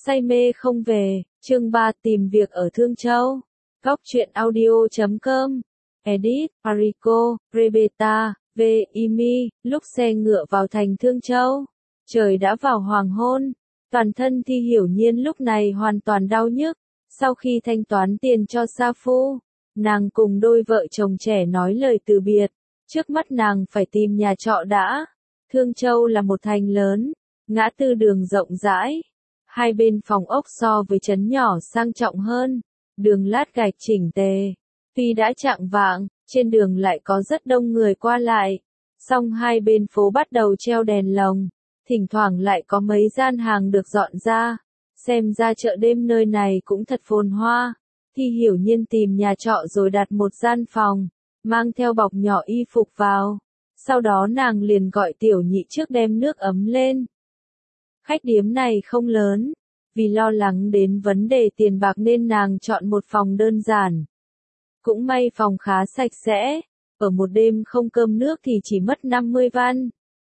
Say mê không về, chương 3 tìm việc ở Thương Châu. Góc truyện audio.com. Edit, Arico, Rebeta, V. Imi. Lúc xe ngựa vào thành Thương Châu, trời đã vào hoàng hôn. Toàn thân Thi Hiểu Nhiên lúc này hoàn toàn đau nhức. Sau khi thanh toán tiền cho Sa Phu, nàng cùng đôi vợ chồng trẻ nói lời từ biệt. Trước mắt nàng phải tìm nhà trọ đã. Thương Châu là một thành lớn, ngã tư đường rộng rãi. Hai bên phòng ốc so với trấn nhỏ sang trọng hơn, đường lát gạch chỉnh tề. Tuy đã chạng vạng, trên đường lại có rất đông người qua lại. Song hai bên phố bắt đầu treo đèn lồng, thỉnh thoảng lại có mấy gian hàng được dọn ra. Xem ra chợ đêm nơi này cũng thật phồn hoa. Thi Hiểu Nhiên tìm nhà trọ rồi đặt một gian phòng, mang theo bọc nhỏ y phục vào. Sau đó nàng liền gọi Tiểu Nhị trước đem nước ấm lên. Khách điếm này không lớn, vì lo lắng đến vấn đề tiền bạc nên nàng chọn một phòng đơn giản. Cũng may phòng khá sạch sẽ, ở một đêm không cơm nước thì chỉ mất 50 văn.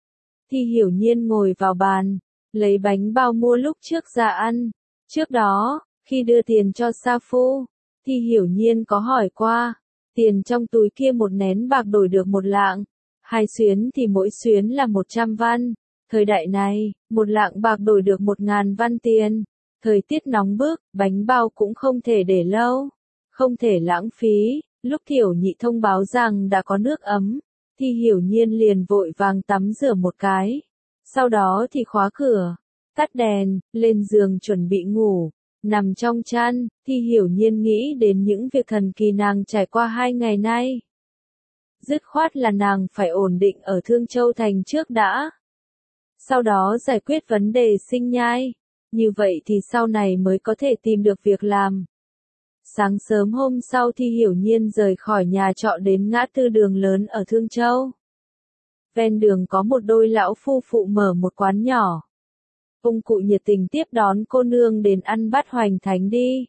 Thi Hiểu Nhiên ngồi vào bàn, lấy bánh bao mua lúc trước ra ăn. Trước đó, khi đưa tiền cho Sa Phu, Thi Hiểu Nhiên có hỏi qua, tiền trong túi kia một nén bạc đổi được một lạng, 2 xuyến thì mỗi xuyến là 100 văn. Thời đại này, một lạng bạc đổi được 1.000 văn tiền. Thời tiết nóng bức, bánh bao cũng không thể để lâu, không thể lãng phí. Lúc Tiểu Nhị thông báo rằng đã có nước ấm, Thi Hiểu Nhiên liền vội vàng tắm rửa một cái. Sau đó thì khóa cửa, tắt đèn, lên giường chuẩn bị ngủ. Nằm trong chăn, Thi Hiểu Nhiên nghĩ đến những việc thần kỳ nàng trải qua 2 ngày nay. Dứt khoát là nàng phải ổn định ở Thương Châu thành trước đã. Sau đó giải quyết vấn đề sinh nhai. Như vậy thì sau này mới có thể tìm được việc làm. Sáng sớm hôm sau Thi Hiểu Nhiên rời khỏi nhà trọ đến ngã tư đường lớn ở Thương Châu. Ven đường có một đôi lão phu phụ mở một quán nhỏ. Ông cụ nhiệt tình tiếp đón cô nương đến ăn bát hoành thánh đi.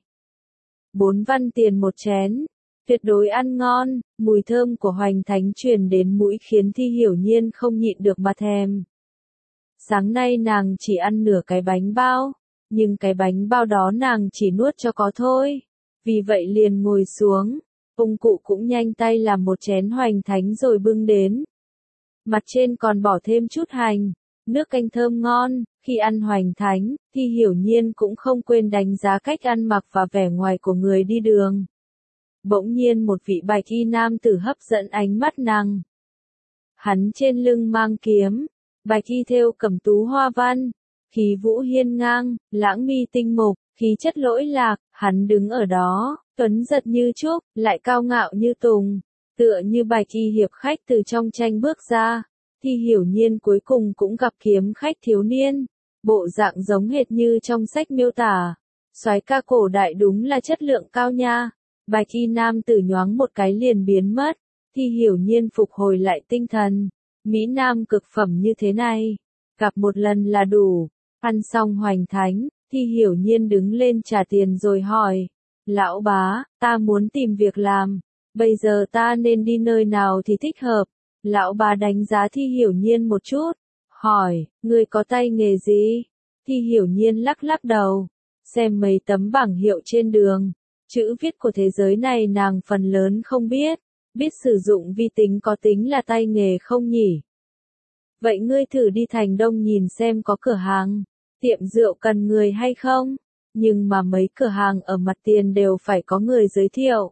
4 văn tiền một chén, tuyệt đối ăn ngon. Mùi thơm của hoành thánh truyền đến mũi khiến Thi Hiểu Nhiên không nhịn được mà thèm. Sáng nay nàng chỉ ăn nửa cái bánh bao, nhưng cái bánh bao đó nàng chỉ nuốt cho có thôi. Vì vậy liền ngồi xuống, ông cụ cũng nhanh tay làm một chén hoành thánh rồi bưng đến. Mặt trên còn bỏ thêm chút hành, nước canh thơm ngon. Khi ăn hoành thánh, Thi Hiểu Nhiên cũng không quên đánh giá cách ăn mặc và vẻ ngoài của người đi đường. Bỗng nhiên một vị bạch y nam tử hấp dẫn ánh mắt nàng. Hắn trên lưng mang kiếm, bạch y thêu cẩm tú hoa văn, khí vũ hiên ngang, lãng mi tinh mục, khí chất lỗi lạc. Hắn đứng ở đó, tuấn giật như trúc, lại cao ngạo như tùng, tựa như bạch y hiệp khách từ trong tranh bước ra. Thi Hiểu Nhiên cuối cùng cũng gặp kiếm khách thiếu niên, bộ dạng giống hệt như trong sách miêu tả. Soái ca cổ đại đúng là chất lượng cao nha. Bạch y nam tử nhoáng một cái liền biến mất. Thi Hiểu Nhiên phục hồi lại tinh thần. Mỹ nam cực phẩm như thế này, gặp một lần là đủ. Ăn xong hoành thánh, Thi Hiểu Nhiên đứng lên trả tiền rồi hỏi. Lão bá, ta muốn tìm việc làm. Bây giờ ta nên đi nơi nào thì thích hợp? Lão bá đánh giá Thi Hiểu Nhiên một chút. Hỏi, ngươi có tay nghề gì? Thi Hiểu Nhiên lắc lắc đầu. Xem mấy tấm bảng hiệu trên đường. Chữ viết của thế giới này nàng phần lớn không biết. Biết sử dụng vi tính có tính là tay nghề không nhỉ? Vậy ngươi thử đi thành Đông nhìn xem có cửa hàng, tiệm rượu cần người hay không? Nhưng mà mấy cửa hàng ở mặt tiền đều phải có người giới thiệu.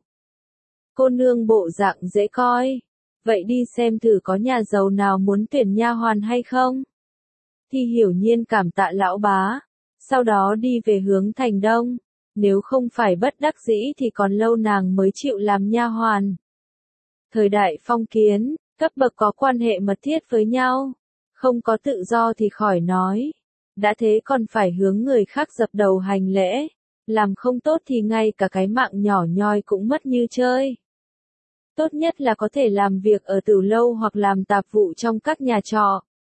Cô nương bộ dạng dễ coi. Vậy đi xem thử có nhà giàu nào muốn tuyển nha hoàn hay không? Thi Hiểu Nhiên cảm tạ lão bá. Sau đó đi về hướng thành Đông. Nếu không phải bất đắc dĩ thì còn lâu nàng mới chịu làm nha hoàn. Thời đại phong kiến, cấp bậc có quan hệ mật thiết với nhau. Không có tự do thì khỏi nói. Đã thế còn phải hướng người khác dập đầu hành lễ. Làm không tốt thì ngay cả cái mạng nhỏ nhoi cũng mất như chơi. Tốt nhất là có thể làm việc ở tử lâu hoặc làm tạp vụ trong các nhà trọ.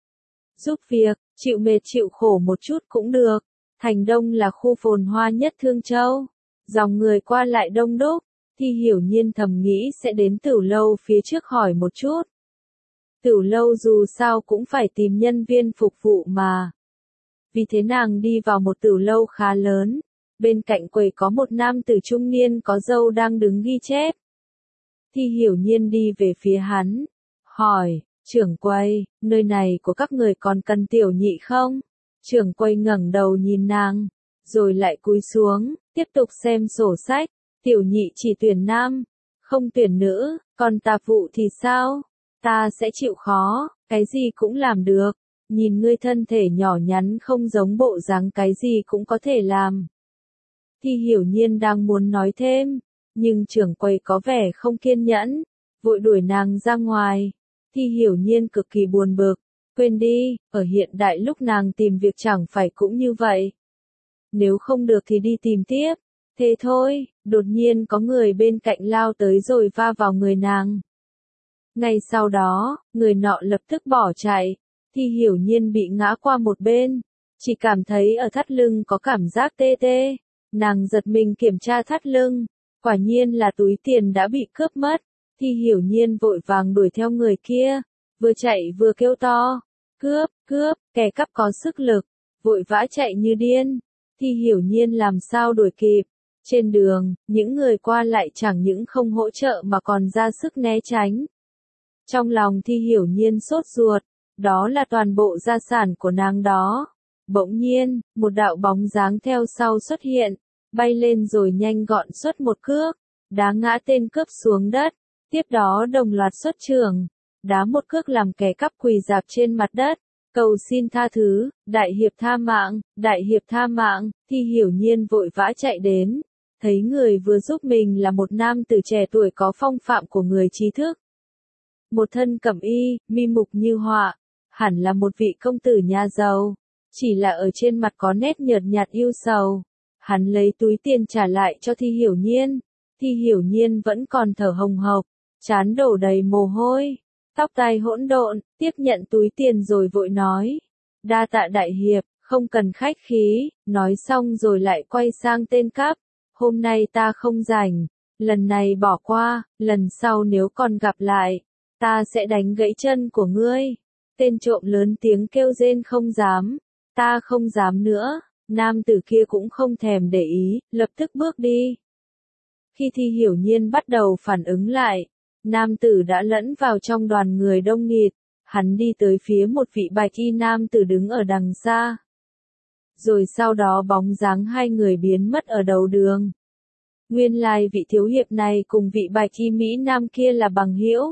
Giúp việc, chịu mệt chịu khổ một chút cũng được. Thành Đông là khu phồn hoa nhất Thương Châu. Dòng người qua lại đông đúc. Thi Hiểu Nhiên thầm nghĩ sẽ đến tử lâu phía trước hỏi một chút. Tử lâu dù sao cũng phải tìm nhân viên phục vụ mà. Vì thế nàng đi vào một tiểu lâu khá lớn. Bên cạnh quầy có một nam tử trung niên có râu đang đứng ghi chép. Thi Hiểu Nhiên đi về phía hắn, hỏi, trưởng quầy, nơi này của các người còn cần tiểu nhị không? Trưởng quầy ngẩng đầu nhìn nàng, rồi lại cúi xuống, tiếp tục xem sổ sách. Tiểu nhị chỉ tuyển nam, không tuyển nữ, còn tạp vụ thì sao? Ta sẽ chịu khó, cái gì cũng làm được. Nhìn ngươi thân thể nhỏ nhắn không giống bộ dáng cái gì cũng có thể làm. Thi Hiểu Nhiên đang muốn nói thêm, nhưng trưởng quầy có vẻ không kiên nhẫn, vội đuổi nàng ra ngoài. Thi Hiểu Nhiên cực kỳ buồn bực, quên đi, ở hiện đại lúc nàng tìm việc chẳng phải cũng như vậy. Nếu không được thì đi tìm tiếp. Thế thôi, đột nhiên có người bên cạnh lao tới rồi va vào người nàng. Ngay sau đó, người nọ lập tức bỏ chạy. Thi Hiểu Nhiên bị ngã qua một bên, chỉ cảm thấy ở thắt lưng có cảm giác tê tê. Nàng giật mình kiểm tra thắt lưng, quả nhiên là túi tiền đã bị cướp mất. Thi Hiểu Nhiên vội vàng đuổi theo người kia, vừa chạy vừa kêu to, cướp, cướp, kẻ cắp có sức lực, vội vã chạy như điên. Thi Hiểu Nhiên làm sao đuổi kịp. Trên đường, những người qua lại chẳng những không hỗ trợ mà còn ra sức né tránh. Trong lòng Thi Hiểu Nhiên sốt ruột, đó là toàn bộ gia sản của nàng đó. Bỗng nhiên, một đạo bóng dáng theo sau xuất hiện, bay lên rồi nhanh gọn xuất một cước, đá ngã tên cướp xuống đất, tiếp đó đồng loạt xuất trường, đá một cước làm kẻ cắp quỳ rạp trên mặt đất, cầu xin tha thứ, đại hiệp tha mạng, đại hiệp tha mạng. Thi Hiểu Nhiên vội vã chạy đến, thấy người vừa giúp mình là một nam tử trẻ tuổi có phong phạm của người trí thức. Một thân cẩm y, mi mục như họa, hẳn là một vị công tử nhà giàu, chỉ là ở trên mặt có nét nhợt nhạt ưu sầu. Hắn lấy túi tiền trả lại cho Thi Hiểu Nhiên. Thi Hiểu Nhiên vẫn còn thở hồng hộc, trán đổ đầy mồ hôi, tóc tai hỗn độn, tiếp nhận túi tiền rồi vội nói, đa tạ đại hiệp, không cần khách khí. Nói xong rồi lại quay sang tên cắp, hôm nay ta không rảnh, lần này bỏ qua, lần sau nếu còn gặp lại, ta sẽ đánh gãy chân của ngươi. Tên trộm lớn tiếng kêu rên không dám, ta không dám nữa. Nam tử kia cũng không thèm để ý, lập tức bước đi. Khi Thi Hiểu Nhiên bắt đầu phản ứng lại, nam tử đã lẫn vào trong đoàn người đông nghịt, hắn đi tới phía một vị bạch y nam tử đứng ở đằng xa. Rồi sau đó bóng dáng hai người biến mất ở đầu đường. Nguyên lai vị thiếu hiệp này cùng vị bạch y Mỹ Nam kia là bằng hữu.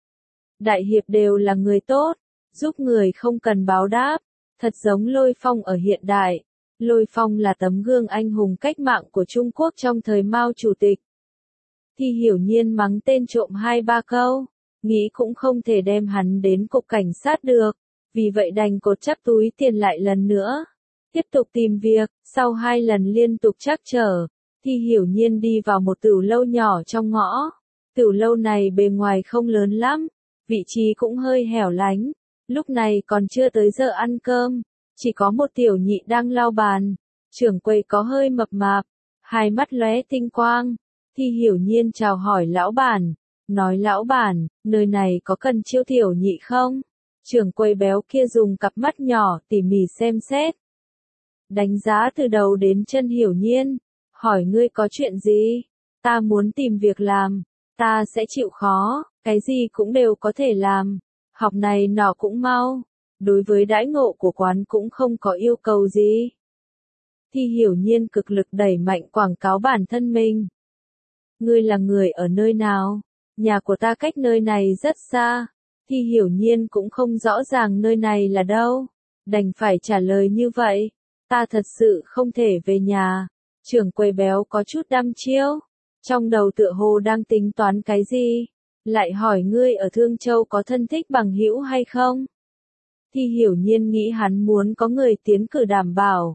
Đại hiệp đều là người tốt, giúp người không cần báo đáp, thật giống Lôi Phong ở hiện đại. Lôi Phong là tấm gương anh hùng cách mạng của Trung Quốc trong thời Mao Chủ tịch. Thi Hiểu Nhiên mắng tên trộm 2-3 câu, nghĩ cũng không thể đem hắn đến cục cảnh sát được, vì vậy đành cột chắc túi tiền lại lần nữa. Tiếp tục tìm việc, sau 2 lần liên tục trắc trở, Thi Hiểu Nhiên đi vào một tửu lâu nhỏ trong ngõ. Tửu lâu này bề ngoài không lớn lắm, vị trí cũng hơi hẻo lánh, lúc này còn chưa tới giờ ăn cơm. Chỉ có một tiểu nhị đang lau bàn, trưởng quầy có hơi mập mạp, hai mắt lóe tinh quang. Thi Hiểu Nhiên chào hỏi lão bản, nói lão bản, nơi này có cần chiêu tiểu nhị không? Trưởng quầy béo kia dùng cặp mắt nhỏ tỉ mỉ xem xét, đánh giá từ đầu đến chân Hiểu Nhiên, hỏi ngươi có chuyện gì? Ta muốn tìm việc làm, ta sẽ chịu khó, cái gì cũng đều có thể làm, học này nọ cũng mau. Đối với đãi ngộ của quán cũng không có yêu cầu gì. Thi Hiểu Nhiên cực lực đẩy mạnh quảng cáo bản thân mình. Ngươi là người ở nơi nào? Nhà của ta cách nơi này rất xa. Thi Hiểu Nhiên cũng không rõ ràng nơi này là đâu, đành phải trả lời như vậy. Ta thật sự không thể về nhà. Trưởng quầy béo có chút đăm chiêu, trong đầu tựa hồ đang tính toán cái gì, lại hỏi ngươi ở Thương Châu có thân thích bằng hữu hay không? Thi Hiểu Nhiên nghĩ hắn muốn có người tiến cử đảm bảo.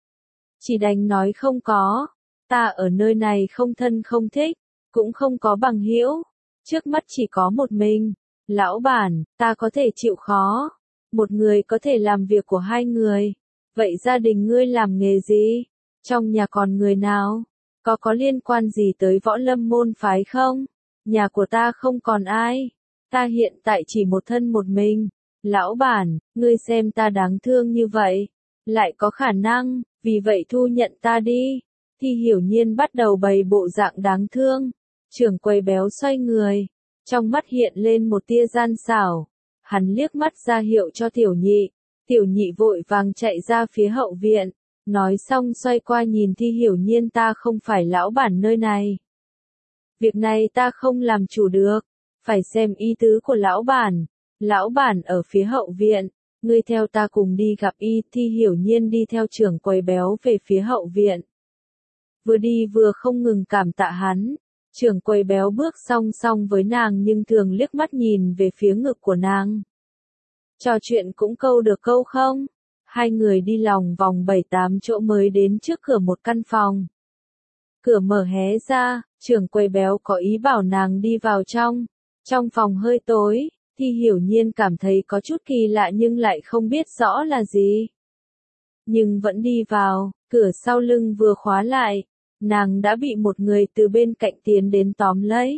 Chỉ đành nói không có, ta ở nơi này không thân không thích, cũng không có bằng hữu, trước mắt chỉ có một mình. Lão bản, ta có thể chịu khó, một người có thể làm việc của 2 người. Vậy gia đình ngươi làm nghề gì? Trong nhà còn người nào? Có liên quan gì tới võ lâm môn phái không? Nhà của ta không còn ai, ta hiện tại chỉ một thân một mình. Lão bản, ngươi xem ta đáng thương như vậy, Lại có khả năng, vì vậy thu nhận ta đi. Thi Hiểu Nhiên bắt đầu bày bộ dạng đáng thương. Trưởng quầy béo xoay người, trong mắt hiện lên một tia gian xảo. Hắn liếc mắt ra hiệu cho Tiểu Nhị. Tiểu Nhị vội vàng chạy ra phía hậu viện. Nói xong xoay qua nhìn Thi Hiểu Nhiên, ta không phải lão bản nơi này. Việc này ta không làm chủ được. Phải xem ý tứ của lão bản. Lão bản ở phía hậu viện. Ngươi theo ta cùng đi gặp y. Thi Hiểu Nhiên đi theo trưởng quầy béo về phía hậu viện. Vừa đi vừa không ngừng cảm tạ hắn. Trưởng quầy béo bước song song với nàng nhưng thường liếc mắt nhìn về phía ngực của nàng. Trò chuyện cũng câu được câu không? Hai người đi lòng vòng 7-8 chỗ mới đến trước cửa một căn phòng. Cửa mở hé ra, trưởng quầy béo có ý bảo nàng đi vào trong. Trong phòng hơi tối, Thi Hiểu Nhiên cảm thấy có chút kỳ lạ nhưng lại không biết rõ là gì. Nhưng vẫn đi vào, cửa sau lưng vừa khóa lại, nàng đã bị một người từ bên cạnh tiến đến tóm lấy.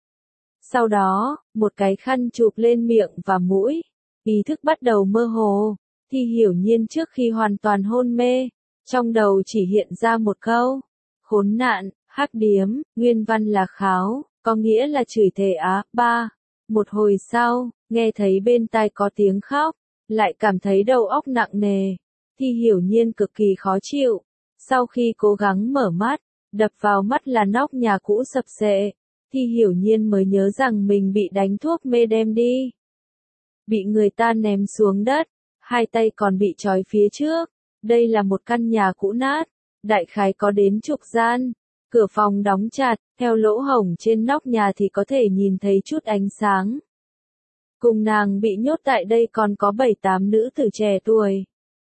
Sau đó, một cái khăn chụp lên miệng và mũi, ý thức bắt đầu mơ hồ. Thi Hiểu Nhiên trước khi hoàn toàn hôn mê, trong đầu chỉ hiện ra một câu: khốn nạn, hắc điếm, nguyên văn là kháo, có nghĩa là chửi thề á. Một hồi sau, nghe thấy bên tai có tiếng khóc, lại cảm thấy đầu óc nặng nề. Thi Hiểu Nhiên cực kỳ khó chịu. Sau khi cố gắng mở mắt, đập vào mắt là nóc nhà cũ sập xệ. Thi Hiểu Nhiên mới nhớ rằng mình bị đánh thuốc mê đem đi. Bị người ta ném xuống đất, hai tay còn bị trói phía trước. Đây là một căn nhà cũ nát, đại khái có đến chục gian. Cửa phòng đóng chặt, theo lỗ hổng trên nóc nhà thì có thể nhìn thấy chút ánh sáng. Cùng nàng bị nhốt tại đây còn có 7-8 nữ tử trẻ tuổi.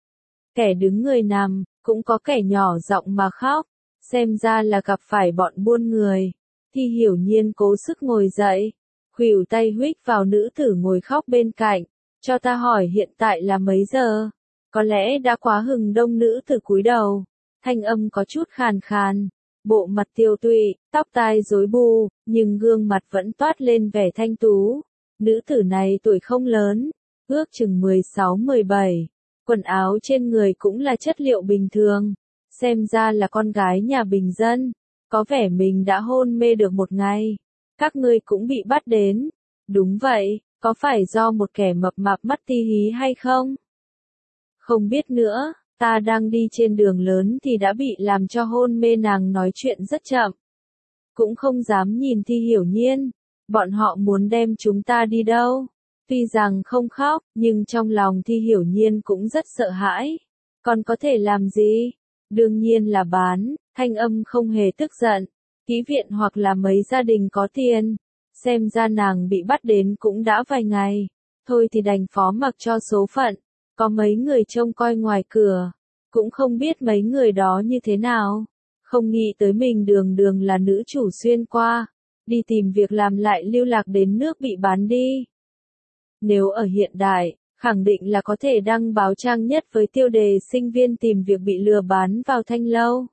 Kẻ đứng người nằm, cũng có kẻ nhỏ giọng mà khóc, xem ra là gặp phải bọn buôn người. Thi Hiểu Nhiên cố sức ngồi dậy, khuỷu tay huých vào nữ tử ngồi khóc bên cạnh, cho ta hỏi hiện tại là mấy giờ? Có lẽ đã quá hừng đông. Nữ tử cúi đầu, thanh âm có chút khàn khàn, bộ mặt tiêu tụy, tóc tai rối bù, nhưng gương mặt vẫn toát lên vẻ thanh tú. Nữ tử này tuổi không lớn, ước chừng 16-17, quần áo trên người cũng là chất liệu bình thường, xem ra là con gái nhà bình dân, có vẻ mình đã hôn mê được một ngày. Các ngươi cũng bị bắt đến. Đúng vậy, có phải do một kẻ mập mạp mắt ti hí hay không? Không biết nữa, ta đang đi trên đường lớn thì đã bị làm cho hôn mê. Nàng nói chuyện rất chậm, cũng không dám nhìn Thi Hiểu Nhiên. Bọn họ muốn đem chúng ta đi đâu? Tuy rằng không khóc, nhưng trong lòng Thi Hiểu Nhiên cũng rất sợ hãi. Còn có thể làm gì? Đương nhiên là bán. Thanh âm không hề tức giận. Ký viện hoặc là mấy gia đình có tiền. Xem ra nàng bị bắt đến cũng đã vài ngày. Thôi thì đành phó mặc cho số phận. Có mấy người trông coi ngoài cửa. Cũng không biết mấy người đó như thế nào. Không nghĩ tới mình đường đường là nữ chủ xuyên qua. Đi tìm việc làm lại lưu lạc đến nước bị bán đi. Nếu ở hiện đại, khẳng định là có thể đăng báo trang nhất với tiêu đề sinh viên tìm việc bị lừa bán vào thanh lâu.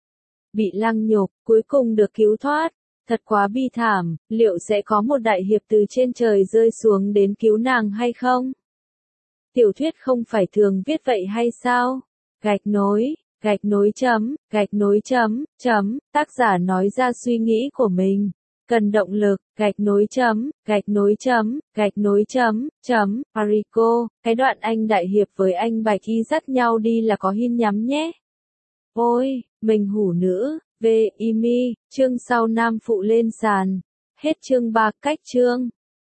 Bị lăng nhục, cuối cùng được cứu thoát. Thật quá bi thảm, liệu sẽ có một đại hiệp từ trên trời rơi xuống đến cứu nàng hay không? Tiểu thuyết không phải thường viết vậy hay sao? Gạch nối chấm, tác giả nói ra suy nghĩ của mình. Cần động lực, gạch nối chấm, Arico, cái đoạn anh đại hiệp với anh Bạch Y dắt nhau đi là có hin nhắm nhé. Ôi, mình hủ nữ, về, chương sau nam phụ lên sàn. Hết chương 3 cách chương.